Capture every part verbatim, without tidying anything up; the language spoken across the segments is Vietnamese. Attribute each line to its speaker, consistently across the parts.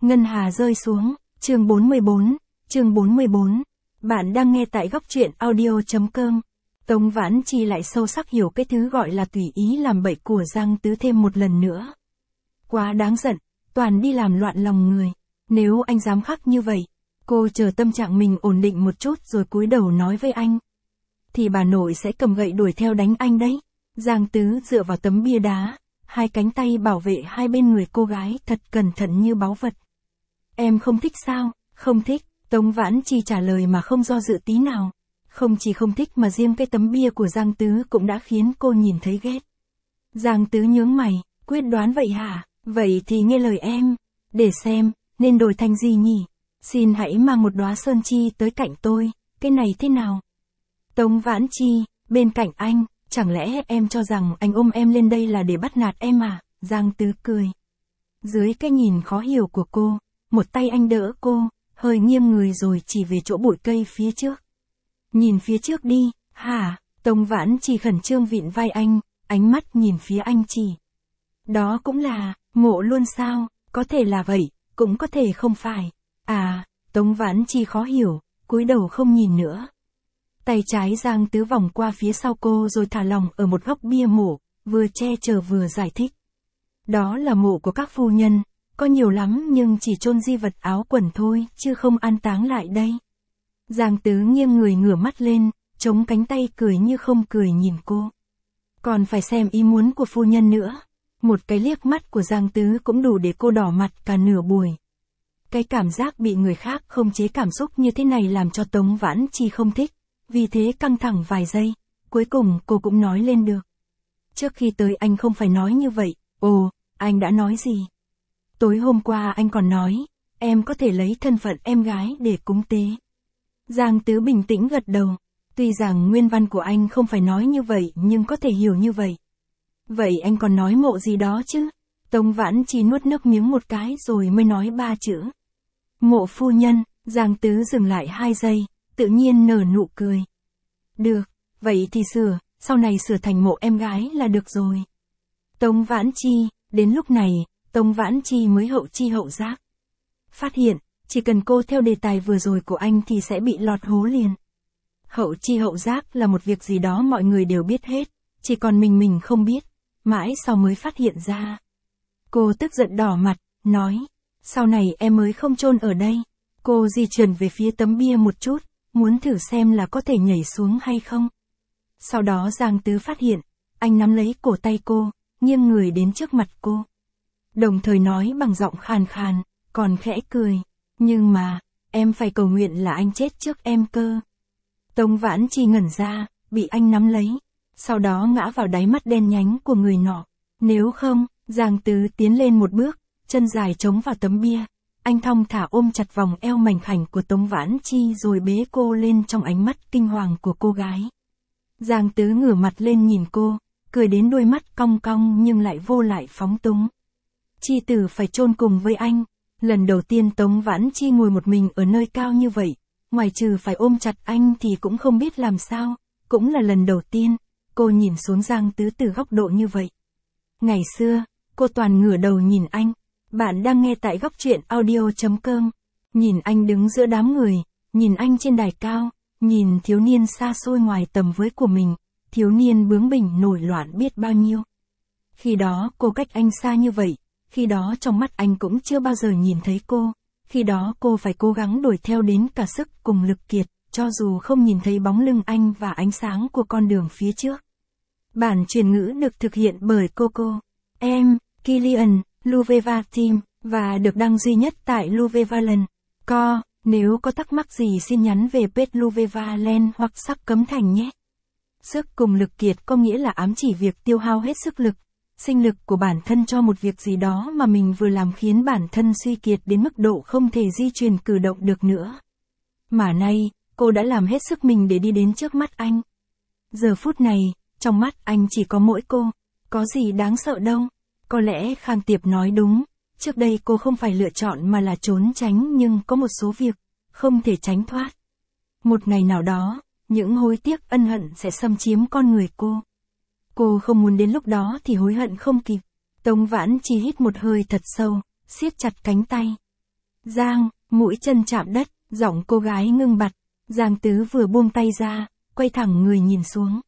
Speaker 1: Ngân hà rơi xuống, chương bốn mươi bốn, chương bốn mươi bốn. Bạn đang nghe tại góc truyện audio chấm com. Tống Vãn Chi lại sâu sắc hiểu cái thứ gọi là tùy ý làm bậy của Giang Tứ thêm một lần nữa. Quá đáng giận, toàn đi làm loạn lòng người. Nếu anh dám khắc như vậy, cô chờ tâm trạng mình ổn định một chút rồi cúi đầu nói với anh. Thì bà nội sẽ cầm gậy đuổi theo đánh anh đấy. Giang Tứ dựa vào tấm bia đá, hai cánh tay bảo vệ hai bên người cô gái thật cẩn thận như báu vật. Em không thích sao? Không thích, Tống Vãn Chi trả lời mà không do dự tí nào. Không chỉ không thích mà riêng cái tấm bia của Giang Tứ cũng đã khiến cô nhìn thấy ghét. Giang Tứ nhướng mày, quyết đoán vậy hả? Vậy thì nghe lời em. Để xem, nên đổi thành gì nhỉ? Xin hãy mang một đóa sơn chi tới cạnh tôi, cái này thế nào? Tống Vãn Chi, bên cạnh anh, chẳng lẽ em cho rằng anh ôm em lên đây là để bắt nạt em à? Giang Tứ cười. Dưới cái nhìn khó hiểu của cô, một tay anh đỡ cô, hơi nghiêng người rồi chỉ về chỗ bụi cây phía trước. Nhìn phía trước đi, hả? Tống Vãn Chi khẩn trương vịn vai anh, ánh mắt nhìn phía anh chỉ. Đó cũng là, ngộ luôn sao? Có thể là vậy, cũng có thể không phải. À, Tống Vãn Chi khó hiểu, cúi đầu không nhìn nữa. Tay trái Giang Tứ vòng qua phía sau cô rồi thả lỏng ở một góc bia mộ, vừa che chở vừa giải thích. Đó là mộ của các phu nhân, có nhiều lắm nhưng chỉ chôn di vật áo quần thôi, chứ không an táng lại đây. Giang Tứ nghiêng người ngửa mắt lên, chống cánh tay cười như không cười nhìn cô. Còn phải xem ý muốn của phu nhân nữa. Một cái liếc mắt của Giang Tứ cũng đủ để cô đỏ mặt cả nửa buổi. Cái cảm giác bị người khác không chế cảm xúc như thế này làm cho Tống Vãn Chi không thích. Vì thế căng thẳng vài giây, cuối cùng cô cũng nói lên được. Trước khi tới anh không phải nói như vậy. Ồ, anh đã nói gì? Tối hôm qua anh còn nói, em có thể lấy thân phận em gái để cúng tế. Giang Tứ bình tĩnh gật đầu. Tuy rằng nguyên văn của anh không phải nói như vậy nhưng có thể hiểu như vậy. Vậy anh còn nói mộ gì đó chứ? Tống Vãn Chi nuốt nước miếng một cái rồi mới nói ba chữ. Mộ phu nhân. Giang Tứ dừng lại hai giây, tự nhiên nở nụ cười. Được, vậy thì sửa, sau này sửa thành mộ em gái là được rồi. Tống Vãn Chi, đến lúc này, Tống Vãn Chi mới hậu chi hậu giác. Phát hiện, chỉ cần cô theo đề tài vừa rồi của anh thì sẽ bị lọt hố liền. Hậu chi hậu giác là một việc gì đó mọi người đều biết hết, chỉ còn mình mình không biết, mãi sau mới phát hiện ra. Cô tức giận đỏ mặt, nói, sau này em mới không chôn ở đây. Cô di chuyển về phía tấm bia một chút, muốn thử xem là có thể nhảy xuống hay không. Sau đó Giang Tứ phát hiện, anh nắm lấy cổ tay cô, nghiêng người đến trước mặt cô. Đồng thời nói bằng giọng khàn khàn, còn khẽ cười. Nhưng mà, em phải cầu nguyện là anh chết trước em cơ. Tống Vãn Chi ngẩn ra, bị anh nắm lấy. Sau đó ngã vào đáy mắt đen nhánh của người nọ. Nếu không, Giang Tứ tiến lên một bước, chân dài chống vào tấm bia. Anh thong thả ôm chặt vòng eo mảnh khảnh của Tống Vãn Chi rồi bế cô lên trong ánh mắt kinh hoàng của cô gái. Giang Tứ ngửa mặt lên nhìn cô, cười đến đôi mắt cong cong nhưng lại vô lại phóng túng. Chi tử phải chôn cùng với anh. Lần đầu tiên Tống Vãn Chi ngồi một mình ở nơi cao như vậy, ngoài trừ phải ôm chặt anh thì cũng không biết làm sao, cũng là lần đầu tiên, cô nhìn xuống Giang Tứ từ góc độ như vậy. Ngày xưa, cô toàn ngửa đầu nhìn anh. Bạn đang nghe tại góc truyện audio chấm com. Nhìn anh đứng giữa đám người, nhìn anh trên đài cao, nhìn thiếu niên xa xôi ngoài tầm với của mình, thiếu niên bướng bỉnh nổi loạn biết bao nhiêu. Khi đó cô cách anh xa như vậy, khi đó trong mắt anh cũng chưa bao giờ nhìn thấy cô, khi đó cô phải cố gắng đuổi theo đến cả sức cùng lực kiệt, cho dù không nhìn thấy bóng lưng anh và ánh sáng của con đường phía trước. Bản truyền ngữ được thực hiện bởi Coco, em, Kilian, Luveva Team, và được đăng duy nhất tại Luvevaland. Co, nếu có thắc mắc gì xin nhắn về page Luvevaland hoặc sắc cấm thành nhé. Sức cùng lực kiệt có nghĩa là ám chỉ việc tiêu hao hết sức lực, sinh lực của bản thân cho một việc gì đó mà mình vừa làm khiến bản thân suy kiệt đến mức độ không thể di chuyển cử động được nữa. Mà nay, cô đã làm hết sức mình để đi đến trước mắt anh. Giờ phút này, trong mắt anh chỉ có mỗi cô, có gì đáng sợ đâu. Có lẽ Khang Tiệp nói đúng, trước đây cô không phải lựa chọn mà là trốn tránh nhưng có một số việc, không thể tránh thoát. Một ngày nào đó, những hối tiếc ân hận sẽ xâm chiếm con người cô. Cô không muốn đến lúc đó thì hối hận không kịp. Tống Vãn Chi hít một hơi thật sâu, siết chặt cánh tay. Giang, mũi chân chạm đất, giọng cô gái ngưng bặt. Giang Tứ vừa buông tay ra, quay thẳng người nhìn xuống.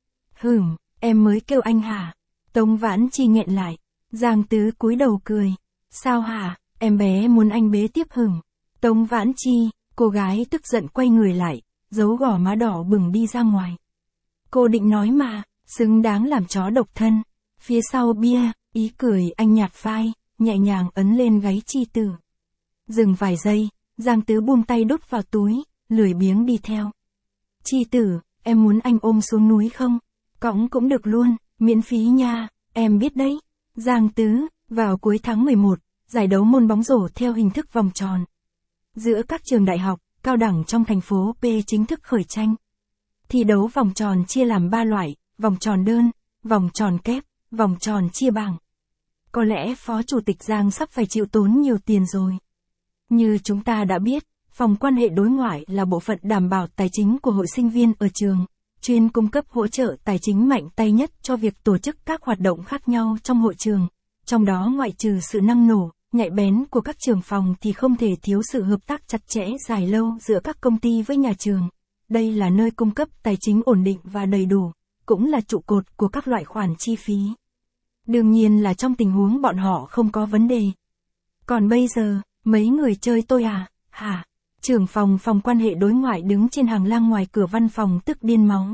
Speaker 1: Hửm, em mới kêu anh hả? Tống Vãn Chi nghẹn lại. Giang Tứ cúi đầu cười. Sao hả, em bé muốn anh bế tiếp hửm. Tống Vãn Chi, cô gái tức giận quay người lại, giấu gò má đỏ bừng đi ra ngoài. Cô định nói mà, xứng đáng làm chó độc thân. Phía sau bia, ý cười anh nhạt phai, nhẹ nhàng ấn lên gáy Chi Tử. Dừng vài giây, Giang Tứ buông tay đút vào túi, lười biếng đi theo. Chi Tử, em muốn anh ôm xuống núi không? Cõng cũng được luôn, miễn phí nha, em biết đấy. Giang Tứ, vào cuối tháng mười một, giải đấu môn bóng rổ theo hình thức vòng tròn. Giữa các trường đại học, cao đẳng trong thành phố P chính thức khởi tranh. Thi đấu vòng tròn chia làm ba loại, vòng tròn đơn, vòng tròn kép, vòng tròn chia bảng. Có lẽ Phó Chủ tịch Giang sắp phải chịu tốn nhiều tiền rồi. Như chúng ta đã biết, phòng quan hệ đối ngoại là bộ phận đảm bảo tài chính của hội sinh viên ở trường, chuyên cung cấp hỗ trợ tài chính mạnh tay nhất cho việc tổ chức các hoạt động khác nhau trong hội trường. Trong đó ngoại trừ sự năng nổ, nhạy bén của các trưởng phòng thì không thể thiếu sự hợp tác chặt chẽ dài lâu giữa các công ty với nhà trường. Đây là nơi cung cấp tài chính ổn định và đầy đủ, cũng là trụ cột của các loại khoản chi phí. Đương nhiên là trong tình huống bọn họ không có vấn đề. Còn bây giờ, mấy người chơi tôi à, hả? Trưởng phòng phòng quan hệ đối ngoại đứng trên hàng lang ngoài cửa văn phòng tức điên máu.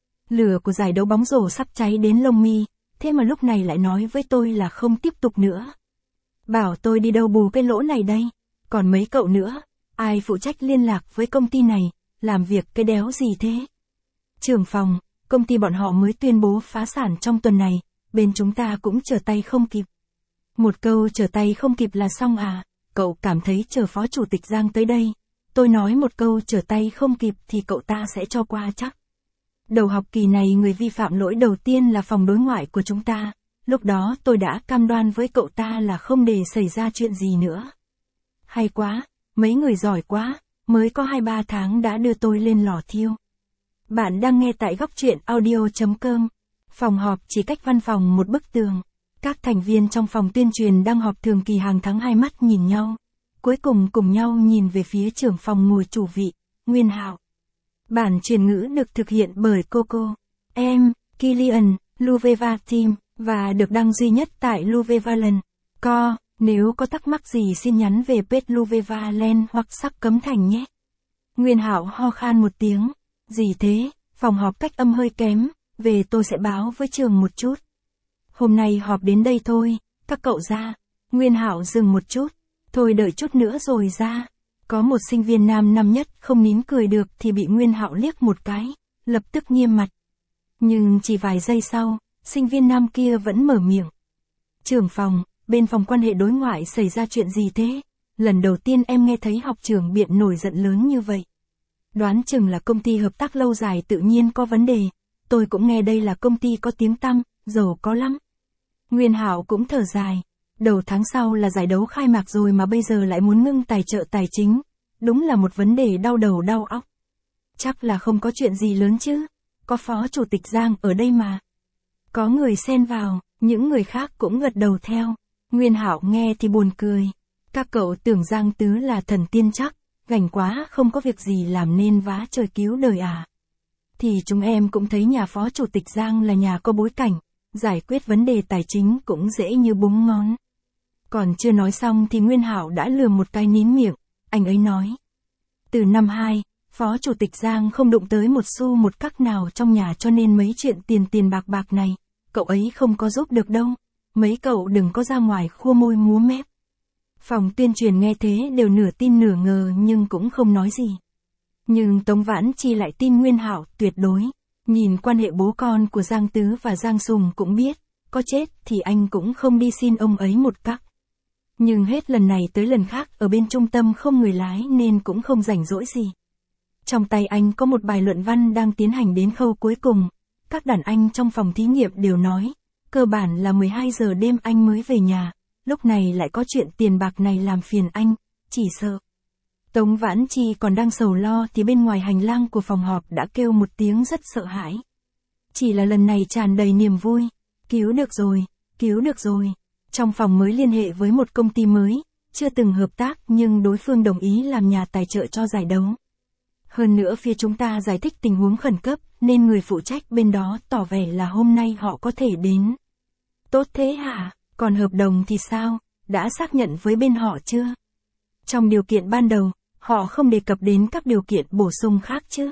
Speaker 1: Lửa của giải đấu bóng rổ sắp cháy đến lông mi, thế mà lúc này lại nói với tôi là không tiếp tục nữa. Bảo tôi đi đâu bù cái lỗ này đây, còn mấy cậu nữa, ai phụ trách liên lạc với công ty này, làm việc cái đéo gì thế? Trưởng phòng, công ty bọn họ mới tuyên bố phá sản trong tuần này, bên chúng ta cũng trở tay không kịp. Một câu trở tay không kịp là xong à, cậu cảm thấy chờ Phó Chủ tịch Giang tới đây, tôi nói một câu trở tay không kịp thì cậu ta sẽ cho qua chắc. Đầu học kỳ này người vi phạm lỗi đầu tiên là phòng đối ngoại của chúng ta, lúc đó tôi đã cam đoan với cậu ta là không để xảy ra chuyện gì nữa. Hay quá, mấy người giỏi quá, mới có hai ba tháng đã đưa tôi lên lò thiêu. Bạn đang nghe tại góc truyện audio chấm com. Phòng họp chỉ cách văn phòng một bức tường. Các thành viên trong phòng tuyên truyền đang họp thường kỳ hàng tháng hai mắt nhìn nhau. Cuối cùng cùng nhau nhìn về phía trưởng phòng ngồi chủ vị, Nguyên Hạo. Bản truyền ngữ được thực hiện bởi Coco, em, Kilian, Luveva Team, và được đăng duy nhất tại Luvevaland. Co, nếu có thắc mắc gì xin nhắn về page Luvevaland hoặc Sắc Cấm Thành nhé. Nguyên Hạo ho khan một tiếng. Gì thế, phòng họp cách âm hơi kém, về tôi sẽ báo với trường một chút. Hôm nay họp đến đây thôi, các cậu ra. Nguyên Hạo dừng một chút. Thôi đợi chút nữa rồi ra. Có một sinh viên nam năm nhất không nín cười được thì bị Nguyên Hạo liếc một cái, lập tức nghiêm mặt. Nhưng chỉ vài giây sau, sinh viên nam kia vẫn mở miệng. Trưởng phòng, bên phòng quan hệ đối ngoại xảy ra chuyện gì thế? Lần đầu tiên em nghe thấy học trưởng biện nổi giận lớn như vậy. Đoán chừng là công ty hợp tác lâu dài tự nhiên có vấn đề. Tôi cũng nghe đây là công ty có tiếng tăm, giàu có lắm. Nguyên Hạo cũng thở dài. Đầu tháng sau là giải đấu khai mạc rồi mà bây giờ lại muốn ngưng tài trợ tài chính. Đúng là một vấn đề đau đầu đau óc. Chắc là không có chuyện gì lớn chứ. Có Phó Chủ tịch Giang ở đây mà. Có người xen vào, những người khác cũng gật đầu theo. Nguyên Hạo nghe thì buồn cười. Các cậu tưởng Giang Tứ là thần tiên chắc, gành quá không có việc gì làm nên vá trời cứu đời à. Thì chúng em cũng thấy nhà Phó Chủ tịch Giang là nhà có bối cảnh, giải quyết vấn đề tài chính cũng dễ như búng ngón. Còn chưa nói xong thì Nguyên Hạo đã lườm một cái nín miệng, anh ấy nói. Từ năm hai, Phó Chủ tịch Giang không đụng tới một xu một cắc nào trong nhà cho nên mấy chuyện tiền tiền bạc bạc này, cậu ấy không có giúp được đâu, mấy cậu đừng có ra ngoài khua môi múa mép. Phòng tuyên truyền nghe thế đều nửa tin nửa ngờ nhưng cũng không nói gì. Nhưng Tống Vãn Chi lại tin Nguyên Hạo tuyệt đối, nhìn quan hệ bố con của Giang Tứ và Giang Sùng cũng biết, có chết thì anh cũng không đi xin ông ấy một cắc. Nhưng hết lần này tới lần khác ở bên trung tâm không người lái nên cũng không rảnh rỗi gì. Trong tay anh có một bài luận văn đang tiến hành đến khâu cuối cùng, các đàn anh trong phòng thí nghiệm đều nói, cơ bản là mười hai giờ đêm anh mới về nhà, lúc này lại có chuyện tiền bạc này làm phiền anh, chỉ sợ. Tống Vãn Chi còn đang sầu lo thì bên ngoài hành lang của phòng họp đã kêu một tiếng rất sợ hãi. Chỉ là lần này tràn đầy niềm vui, cứu được rồi, cứu được rồi. Trong phòng mới liên hệ với một công ty mới, chưa từng hợp tác nhưng đối phương đồng ý làm nhà tài trợ cho giải đấu. Hơn nữa phía chúng ta giải thích tình huống khẩn cấp, nên người phụ trách bên đó tỏ vẻ là hôm nay họ có thể đến. Tốt thế hả? Còn hợp đồng thì sao? Đã xác nhận với bên họ chưa? Trong điều kiện ban đầu, họ không đề cập đến các điều kiện bổ sung khác chứ?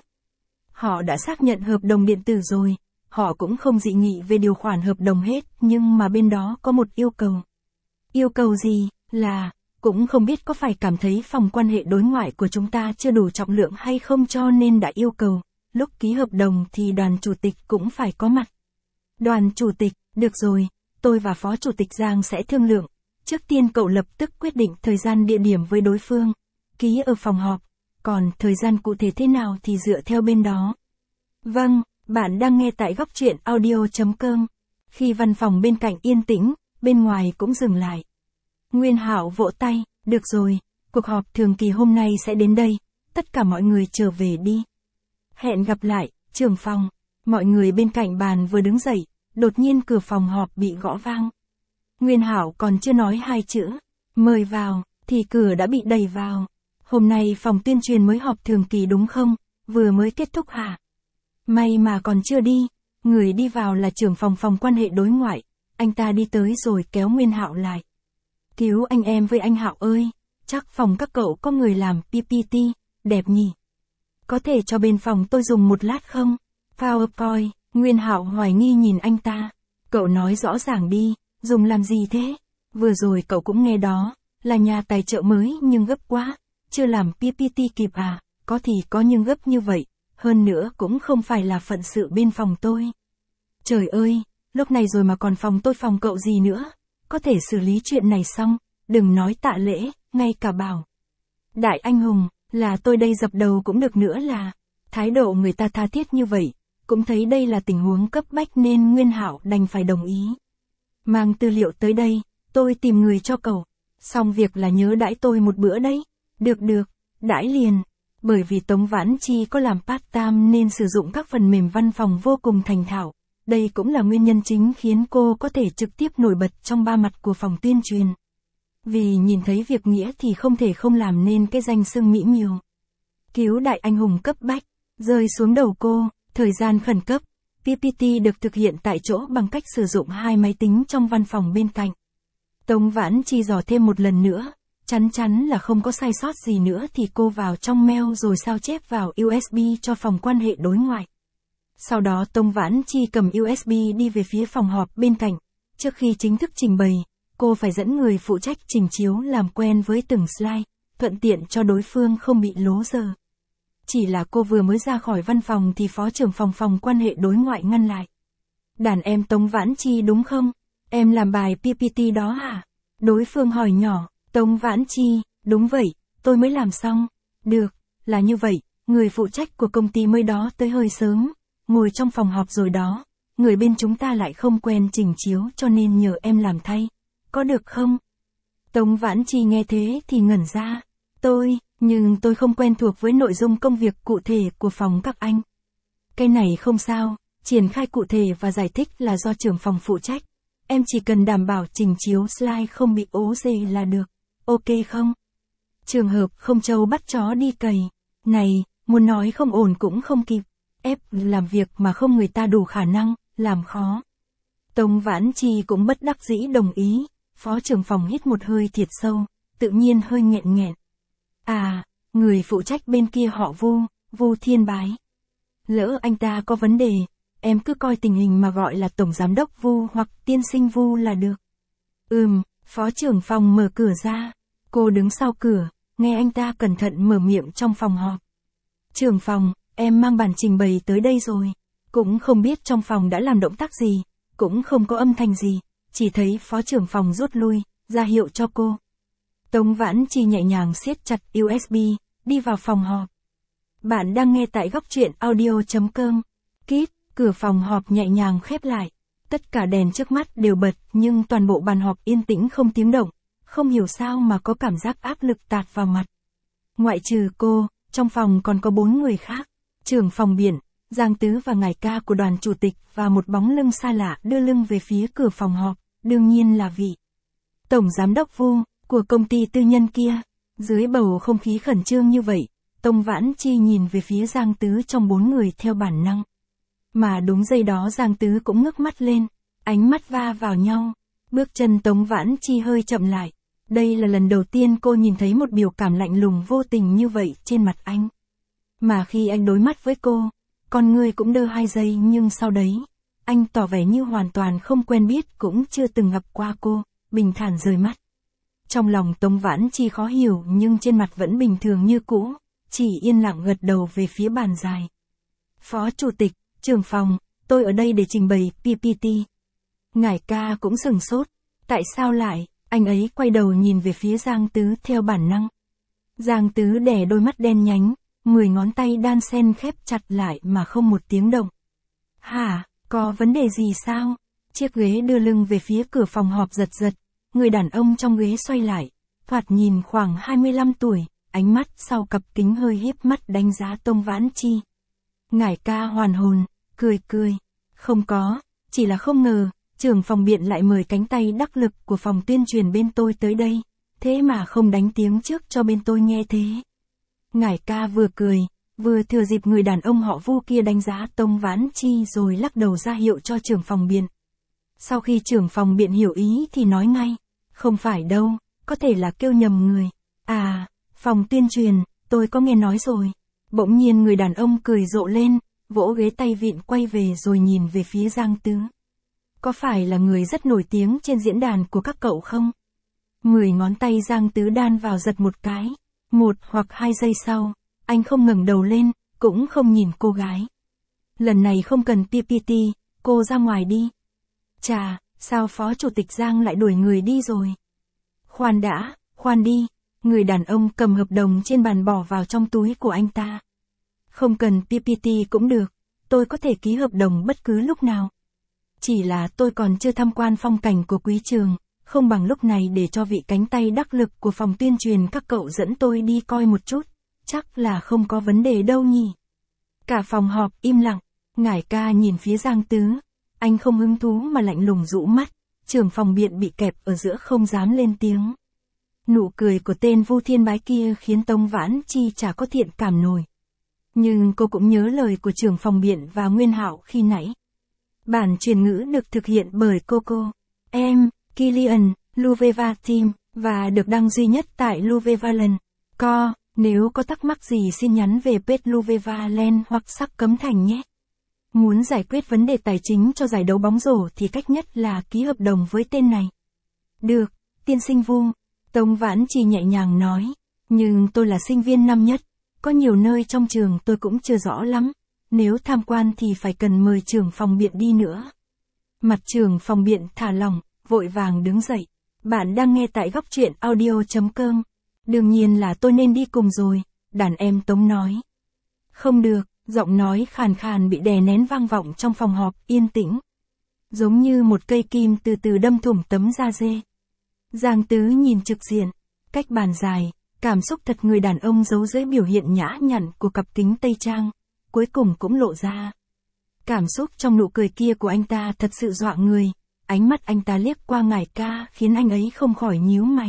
Speaker 1: Họ đã xác nhận hợp đồng điện tử rồi, họ cũng không dị nghị về điều khoản hợp đồng hết, nhưng mà bên đó có một yêu cầu. Yêu cầu gì? Là, cũng không biết có phải cảm thấy phòng quan hệ đối ngoại của chúng ta chưa đủ trọng lượng hay không cho nên đã yêu cầu, lúc ký hợp đồng thì đoàn chủ tịch cũng phải có mặt. Đoàn chủ tịch, được rồi, tôi và phó chủ tịch Giang sẽ thương lượng. Trước tiên cậu lập tức quyết định thời gian địa điểm với đối phương, ký ở phòng họp, còn thời gian cụ thể thế nào thì dựa theo bên đó. Vâng, bạn đang nghe tại góc truyện audio chấm com. Khi văn phòng bên cạnh yên tĩnh, bên ngoài cũng dừng lại. Nguyên Hạo vỗ tay, được rồi, cuộc họp thường kỳ hôm nay sẽ đến đây, tất cả mọi người trở về đi. Hẹn gặp lại, trưởng phòng. Mọi người bên cạnh bàn vừa đứng dậy, đột nhiên cửa phòng họp bị gõ vang. Nguyên Hạo còn chưa nói hai chữ, mời vào, thì cửa đã bị đẩy vào. Hôm nay phòng tuyên truyền mới họp thường kỳ đúng không, vừa mới kết thúc hả? May mà còn chưa đi, người đi vào là trưởng phòng phòng quan hệ đối ngoại, anh ta đi tới rồi kéo Nguyên Hạo lại. Cứu anh em với anh Hạo ơi, chắc phòng các cậu có người làm pê pê tê, đẹp nhỉ? Có thể cho bên phòng tôi dùng một lát không? PowerPoint, Nguyên Hạo hoài nghi nhìn anh ta. Cậu nói rõ ràng đi, dùng làm gì thế? Vừa rồi cậu cũng nghe đó, là nhà tài trợ mới nhưng gấp quá, chưa làm pê pê tê kịp à, có thì có nhưng gấp như vậy, hơn nữa cũng không phải là phận sự bên phòng tôi. Trời ơi, lúc này rồi mà còn phòng tôi phòng cậu gì nữa, có thể xử lý chuyện này xong, đừng nói tạ lễ, ngay cả bảo. Đại anh hùng, là tôi đây dập đầu cũng được nữa là, thái độ người ta tha thiết như vậy, cũng thấy đây là tình huống cấp bách nên Nguyên Hạo đành phải đồng ý. Mang tư liệu tới đây, tôi tìm người cho cậu, xong việc là nhớ đãi tôi một bữa đấy. Được được, đãi liền. Bởi vì Tống Vãn Chi có làm part-time nên sử dụng các phần mềm văn phòng vô cùng thành thạo. Đây cũng là nguyên nhân chính khiến cô có thể trực tiếp nổi bật trong ba mặt của phòng tuyên truyền. Vì nhìn thấy việc nghĩa thì không thể không làm nên cái danh xưng mỹ miều. Cứu đại anh hùng cấp bách, rơi xuống đầu cô, thời gian khẩn cấp. pê pê tê được thực hiện tại chỗ bằng cách sử dụng hai máy tính trong văn phòng bên cạnh. Tống Vãn Chi dò thêm một lần nữa, chắn chắn là không có sai sót gì nữa thì cô vào trong mail rồi sao chép vào u ét bê cho phòng quan hệ đối ngoại. Sau đó Tống Vãn Chi cầm u ét bê đi về phía phòng họp bên cạnh. Trước khi chính thức trình bày, cô phải dẫn người phụ trách trình chiếu làm quen với từng slide, thuận tiện cho đối phương không bị lố giờ. Chỉ là cô vừa mới ra khỏi văn phòng thì phó trưởng phòng phòng quan hệ đối ngoại ngăn lại. Đàn em Tống Vãn Chi đúng không? Em làm bài pê pê tê đó hả? Đối phương hỏi nhỏ, Tống Vãn Chi, đúng vậy, tôi mới làm xong. Được, là như vậy, người phụ trách của công ty mới đó tới hơi sớm, ngồi trong phòng họp rồi đó, người bên chúng ta lại không quen trình chiếu cho nên nhờ em làm thay, có được không? Tống Vãn Chi nghe thế thì ngẩn ra, tôi, nhưng tôi không quen thuộc với nội dung công việc cụ thể của phòng các anh. Cái này không sao, triển khai cụ thể và giải thích là do trưởng phòng phụ trách. Em chỉ cần đảm bảo trình chiếu slide không bị ố dề là được, ok không? Trường hợp không trâu bắt chó đi cày, này, muốn nói không ổn cũng không kịp, ép làm việc mà không người ta đủ khả năng, làm khó. Tống Vãn Chi cũng bất đắc dĩ đồng ý, phó trưởng phòng hít một hơi thiệt sâu, tự nhiên hơi nghẹn nghẹn. À, người phụ trách bên kia họ Vu, Vu Thiên Bái. Lỡ anh ta có vấn đề, em cứ coi tình hình mà gọi là tổng giám đốc Vu hoặc tiên sinh Vu là được. Ừm, phó trưởng phòng mở cửa ra. Cô đứng sau cửa, nghe anh ta cẩn thận mở miệng trong phòng họp. Trưởng phòng, em mang bản trình bày tới đây rồi. Cũng không biết trong phòng đã làm động tác gì, cũng không có âm thanh gì, chỉ thấy phó trưởng phòng rút lui, ra hiệu cho cô. Tống Vãn Chi nhẹ nhàng siết chặt u ét bê, đi vào phòng họp. Bạn đang nghe tại góc truyện audio chấm com. Kít, cửa phòng họp nhẹ nhàng khép lại. Tất cả đèn trước mắt đều bật nhưng toàn bộ bàn họp yên tĩnh không tiếng động. Không hiểu sao mà có cảm giác áp lực tạt vào mặt. Ngoại trừ cô, trong phòng còn có bốn người khác. Trưởng phòng biển, Giang Tứ và ngài ca của đoàn chủ tịch và một bóng lưng xa lạ đưa lưng về phía cửa phòng họp, đương nhiên là vị tổng giám đốc Vu, của công ty tư nhân kia. Dưới bầu không khí khẩn trương như vậy, Tông Vãn Chi nhìn về phía Giang Tứ trong bốn người theo bản năng. Mà đúng giây đó Giang Tứ cũng ngước mắt lên, ánh mắt va vào nhau. Bước chân Tống Vãn Chi hơi chậm lại. Đây là lần đầu tiên cô nhìn thấy một biểu cảm lạnh lùng vô tình như vậy trên mặt anh. Mà khi anh đối mắt với cô, con người cũng đơ hai giây nhưng sau đấy, anh tỏ vẻ như hoàn toàn không quen biết cũng chưa từng gặp qua cô, bình thản rời mắt. Trong lòng Tống Vãn Chi khó hiểu nhưng trên mặt vẫn bình thường như cũ, chỉ yên lặng gật đầu về phía bàn dài. Phó Chủ tịch, trưởng phòng, tôi ở đây để trình bày pê pê tê. Ngải ca cũng sừng sốt, tại sao lại, anh ấy quay đầu nhìn về phía Giang Tứ theo bản năng. Giang Tứ đè đôi mắt đen nhánh, mười ngón tay đan sen khép chặt lại mà không một tiếng động. Hả, có vấn đề gì sao? Chiếc ghế đưa lưng về phía cửa phòng họp giật giật, người đàn ông trong ghế xoay lại, thoạt nhìn khoảng hai mươi lăm tuổi, ánh mắt sau cặp kính hơi híp mắt đánh giá Tông Vãn Chi. Ngải ca hoàn hồn, cười cười, không có, chỉ là không ngờ, trưởng phòng biện lại mời cánh tay đắc lực của phòng tuyên truyền bên tôi tới đây, thế mà không đánh tiếng trước cho bên tôi nghe thế. Ngải ca vừa cười, vừa thừa dịp người đàn ông họ Vu kia đánh giá Tông Vãn Chi rồi lắc đầu ra hiệu cho trưởng phòng biện. Sau khi trưởng phòng biện hiểu ý thì nói ngay, không phải đâu, có thể là kêu nhầm người. À, phòng tuyên truyền, tôi có nghe nói rồi. Bỗng nhiên người đàn ông cười rộ lên, vỗ ghế tay vịn quay về rồi nhìn về phía Giang Tứ. Có phải là người rất nổi tiếng trên diễn đàn của các cậu không? Mười ngón tay Giang Tứ đan vào giật một cái. Một hoặc hai giây sau, anh không ngẩng đầu lên, cũng không nhìn cô gái. Lần này không cần pê pê tê, cô ra ngoài đi. Chà, sao Phó Chủ tịch Giang lại đuổi người đi rồi? Khoan đã, khoan đi. Người đàn ông cầm hợp đồng trên bàn bỏ vào trong túi của anh ta. Không cần pê pê tê cũng được, tôi có thể ký hợp đồng bất cứ lúc nào. Chỉ là tôi còn chưa tham quan phong cảnh của quý trường, không bằng lúc này để cho vị cánh tay đắc lực của phòng tuyên truyền các cậu dẫn tôi đi coi một chút, chắc là không có vấn đề đâu nhỉ. Cả phòng họp im lặng, Ngải ca nhìn phía Giang Tứ, anh không hứng thú mà lạnh lùng rũ mắt, trưởng phòng biện bị kẹp ở giữa không dám lên tiếng. Nụ cười của tên Vu Thiên Bái kia khiến Tông Vãn Chi chả có thiện cảm nổi. Nhưng cô cũng nhớ lời của trưởng phòng biện và Nguyên Hạo khi nãy. Bản truyền ngữ được thực hiện bởi Coco, em, Kilian, Luveva Team, và được đăng duy nhất tại Luvevaland. Co, nếu có thắc mắc gì xin nhắn về page Luvevaland hoặc Sắc Cấm Thành nhé. Muốn giải quyết vấn đề tài chính cho giải đấu bóng rổ thì cách nhất là ký hợp đồng với tên này. Được, tiên sinh Vu, Tông Vãn Chi nhẹ nhàng nói, nhưng tôi là sinh viên năm nhất, có nhiều nơi trong trường tôi cũng chưa rõ lắm, nếu tham quan thì phải cần mời trưởng phòng biện đi nữa. Mặt trưởng phòng biện thả lỏng, vội vàng đứng dậy. Bạn đang nghe tại góc truyện audio chấm com. Đương nhiên là tôi nên đi cùng rồi, đàn em Tống nói. Không được, giọng nói khàn khàn bị đè nén vang vọng trong phòng họp yên tĩnh. Giống như một cây kim từ từ đâm thủng tấm da dê. Giang Tứ nhìn trực diện, cách bàn dài, cảm xúc thật người đàn ông giấu dưới biểu hiện nhã nhặn của cặp kính tây trang, cuối cùng cũng lộ ra. Cảm xúc trong nụ cười kia của anh ta thật sự dọa người, ánh mắt anh ta liếc qua Ngải ca khiến anh ấy không khỏi nhíu mày.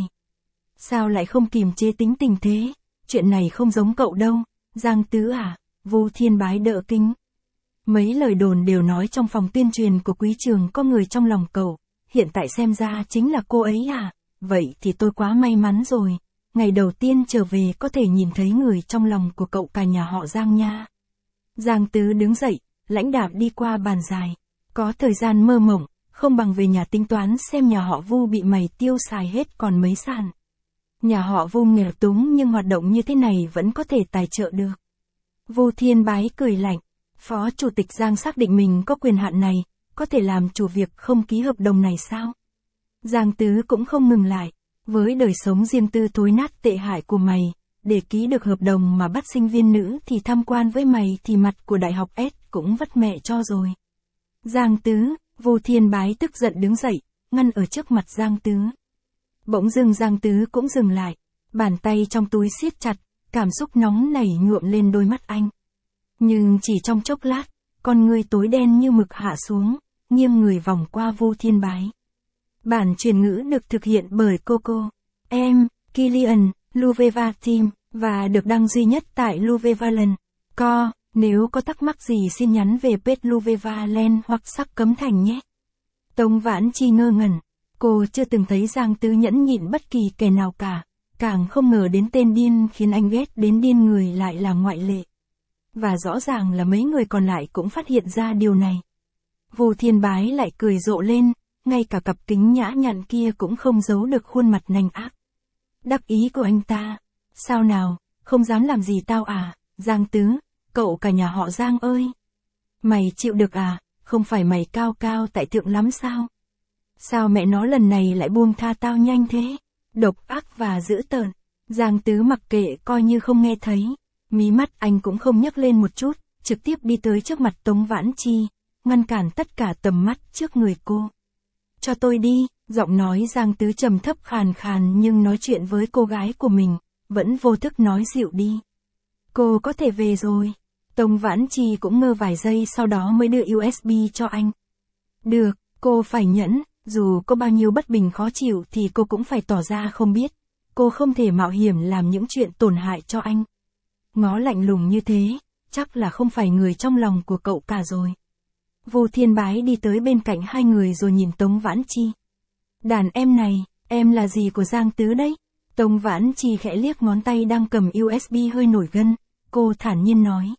Speaker 1: Sao lại không kiềm chế tính tình thế, chuyện này không giống cậu đâu, Giang Tứ à, Vu Thiên Bái đỡ kính. Mấy lời đồn đều nói trong phòng tuyên truyền của quý trường có người trong lòng cậu, hiện tại xem ra chính là cô ấy à, vậy thì tôi quá may mắn rồi, ngày đầu tiên trở về có thể nhìn thấy người trong lòng của cậu cả nhà họ Giang nha. Giang Tứ đứng dậy, lãnh đạm đi qua bàn dài, có thời gian mơ mộng, không bằng về nhà tính toán xem nhà họ Vu bị mày tiêu xài hết còn mấy sàn. Nhà họ Vu nghèo túng nhưng hoạt động như thế này vẫn có thể tài trợ được. Vu Thiên Bái cười lạnh, Phó Chủ tịch Giang xác định mình có quyền hạn này, có thể làm chủ việc không ký hợp đồng này sao? Giang Tứ cũng không ngừng lại, với đời sống riêng tư thối nát tệ hại của mày, để ký được hợp đồng mà bắt sinh viên nữ thì tham quan với mày thì mặt của đại học S cũng vất mẹ cho rồi. Giang Tứ, Vu Thiên Bái tức giận đứng dậy, ngăn ở trước mặt Giang Tứ. Bỗng dưng Giang Tứ cũng dừng lại, bàn tay trong túi siết chặt, cảm xúc nóng nảy nhuộm lên đôi mắt anh. Nhưng chỉ trong chốc lát, con ngươi tối đen như mực hạ xuống, nghiêng người vòng qua Vu Thiên Bái. Bản truyền ngữ được thực hiện bởi Coco, Em, Kilian, Luveva Team, và được đăng duy nhất tại Luvevalent. Co, nếu có thắc mắc gì xin nhắn về page Luvevalent hoặc Sắc Cấm Thành nhé. Tống Vãn Chi ngơ ngẩn. Cô chưa từng thấy Giang Tứ nhẫn nhịn bất kỳ kẻ nào cả. Càng không ngờ đến tên điên khiến anh ghét đến điên người lại là ngoại lệ. Và rõ ràng là mấy người còn lại cũng phát hiện ra điều này. Vô Thiên Bái lại cười rộ lên, ngay cả cặp kính nhã nhặn kia cũng không giấu được khuôn mặt nanh ác. Đắc ý của anh ta. Sao nào, không dám làm gì tao à, Giang Tứ, cậu cả nhà họ Giang ơi. Mày chịu được à, không phải mày cao cao tại thượng lắm sao? Sao mẹ nó lần này lại buông tha tao nhanh thế? Độc ác và dữ tợn. Giang Tứ mặc kệ coi như không nghe thấy. Mí mắt anh cũng không nhấc lên một chút, trực tiếp đi tới trước mặt Tống Vãn Chi, ngăn cản tất cả tầm mắt trước người cô. Cho tôi đi, giọng nói Giang Tứ trầm thấp khàn khàn nhưng nói chuyện với cô gái của mình, vẫn vô thức nói dịu đi. Cô có thể về rồi. Tống Vãn Chi cũng ngơ vài giây sau đó mới đưa u ét bê cho anh. Được, cô phải nhẫn, dù có bao nhiêu bất bình khó chịu thì cô cũng phải tỏ ra không biết. Cô không thể mạo hiểm làm những chuyện tổn hại cho anh. Ngó lạnh lùng như thế, chắc là không phải người trong lòng của cậu cả rồi. Vô Thiên Bái đi tới bên cạnh hai người rồi nhìn Tống Vãn Chi. Đàn em này, em là gì của Giang Tứ đấy? Tống Vãn Chi khẽ liếc ngón tay đang cầm u ét bê hơi nổi gân, cô thản nhiên nói.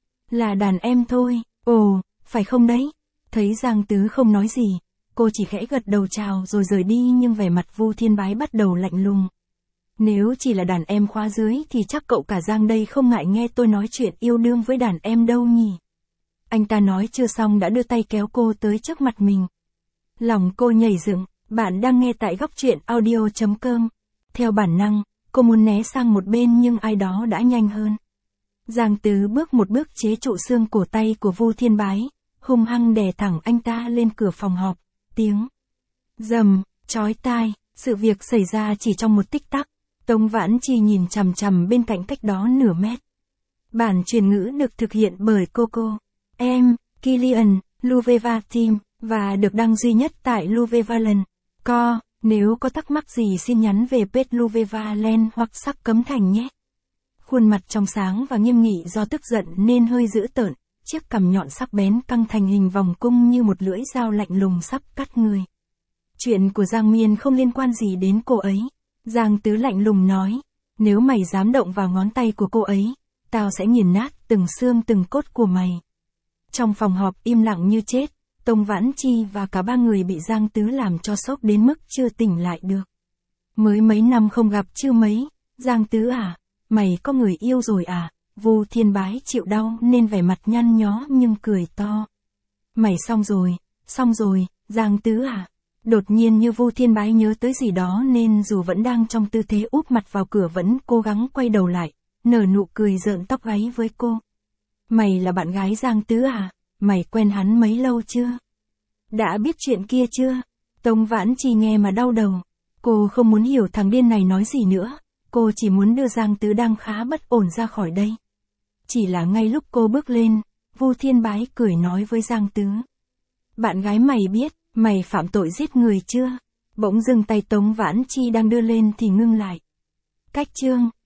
Speaker 1: Là đàn em thôi, ồ, phải không đấy? Thấy Giang Tứ không nói gì, cô chỉ khẽ gật đầu chào rồi rời đi nhưng vẻ mặt Vô Thiên Bái bắt đầu lạnh lùng. Nếu chỉ là đàn em khóa dưới thì chắc cậu cả Giang đây không ngại nghe tôi nói chuyện yêu đương với đàn em đâu nhỉ? Anh ta nói chưa xong đã đưa tay kéo cô tới trước mặt mình. Lòng cô nhảy dựng, bạn đang nghe tại góc truyện audio chấm com. Theo bản năng, cô muốn né sang một bên nhưng ai đó đã nhanh hơn. Giang Tứ bước một bước chế trụ xương cổ tay của Vô Thiên Bái, hung hăng đè thẳng anh ta lên cửa phòng họp, tiếng rầm, chói tai, sự việc xảy ra chỉ trong một tích tắc. Tống Vãn Chi nhìn chằm chằm bên cạnh cách đó nửa mét. Bản truyền ngữ được thực hiện bởi Coco, em, Kilian, Luveva Team, và được đăng duy nhất tại Luvevalent. Co, nếu có thắc mắc gì xin nhắn về page Luvevalent hoặc Sắc Cấm Thành nhé. Khuôn mặt trong sáng và nghiêm nghị do tức giận nên hơi dữ tợn, chiếc cằm nhọn sắc bén căng thành hình vòng cung như một lưỡi dao lạnh lùng sắp cắt người. Chuyện của Giang Miên không liên quan gì đến cô ấy. Giang Tứ lạnh lùng nói, nếu mày dám động vào ngón tay của cô ấy, tao sẽ nghiền nát từng xương từng cốt của mày. Trong phòng họp im lặng như chết, Tống Vãn Chi và cả ba người bị Giang Tứ làm cho sốc đến mức chưa tỉnh lại được. Mới mấy năm không gặp chưa mấy, Giang Tứ à, mày có người yêu rồi à? Vô Thiên Bái chịu đau nên vẻ mặt nhăn nhó nhưng cười to. Mày xong rồi, xong rồi, Giang Tứ à. Đột nhiên như Vô Thiên Bái nhớ tới gì đó nên dù vẫn đang trong tư thế úp mặt vào cửa vẫn cố gắng quay đầu lại, nở nụ cười rợn tóc gáy với cô. Mày là bạn gái Giang Tứ à? Mày quen hắn mấy lâu chưa? Đã biết chuyện kia chưa? Tống Vãn Chi nghe mà đau đầu. Cô không muốn hiểu thằng điên này nói gì nữa, cô chỉ muốn đưa Giang Tứ đang khá bất ổn ra khỏi đây. Chỉ là ngay lúc cô bước lên, Vô Thiên Bái cười nói với Giang Tứ. Bạn gái mày biết, mày phạm tội giết người chưa? Bỗng dưng tay Tống Vãn Chi đang đưa lên thì ngưng lại. Cách chương